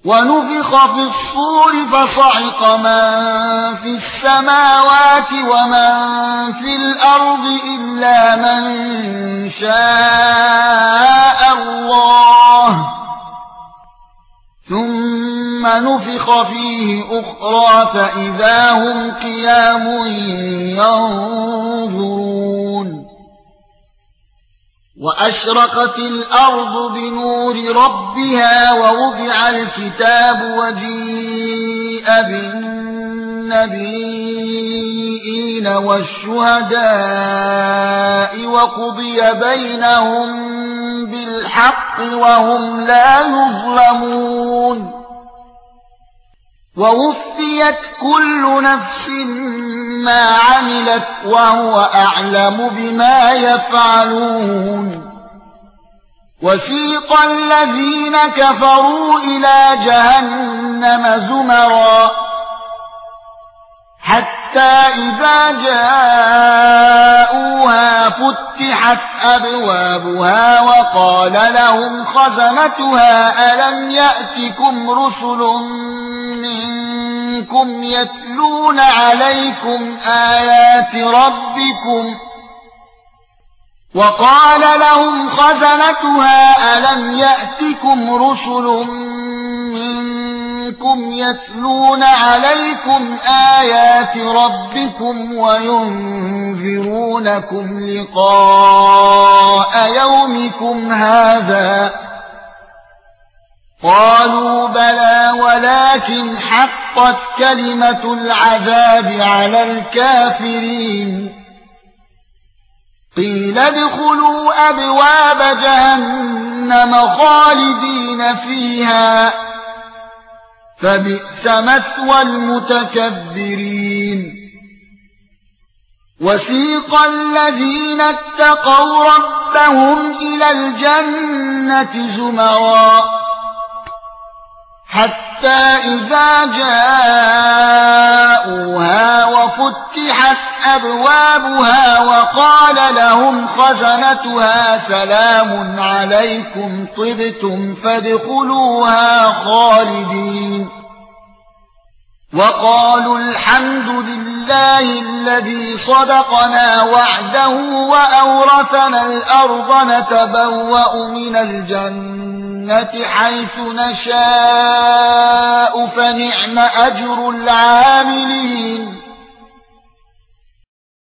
ونفخ في الصور فصعق من في السماوات ومن في الأرض إلا من شاء الله ثم نفخ فيه أخرى فإذا هم قيام ينظرون وأشرقت الأرض بنور ربها ووضع الكتاب وجيء بالنبيين والشهداء وقضي بينهم بالحق وهم لا يظلمون ووفيت كل نفس ما عملت وهو أعلم بما يفعلون وسيق الذين كفروا إلى جهنم زمرا حتى إذا جاءوها فتحت أبوابها وقال لهم خزنتها ألم يأتكم رسل منكم يتلون عليكم آيات ربكم وقال لهم خزنتها ألم يأتكم رسل منكم يتلون عليكم آيات ربكم وينذرونكم لقاء يومكم هذا قالوا بلى ولكن حقت كلمة العذاب على الكافرين قيل ادخلوا أبواب جهنم خالدين فيها فبئس مثوى المتكبرين وسيق الذين اتقوا ربهم إلى الجنة زمرا حتى إذا جاءوها وفتحت أبوابها وقال لهم خزنتها سلام عليكم طبتم فادخلوها خالدين وقالوا الحمد لله الذي صدقنا وعده وأورثنا الأرض نتبوأ من الجنة حيث نشاء فنعم أجر العاملين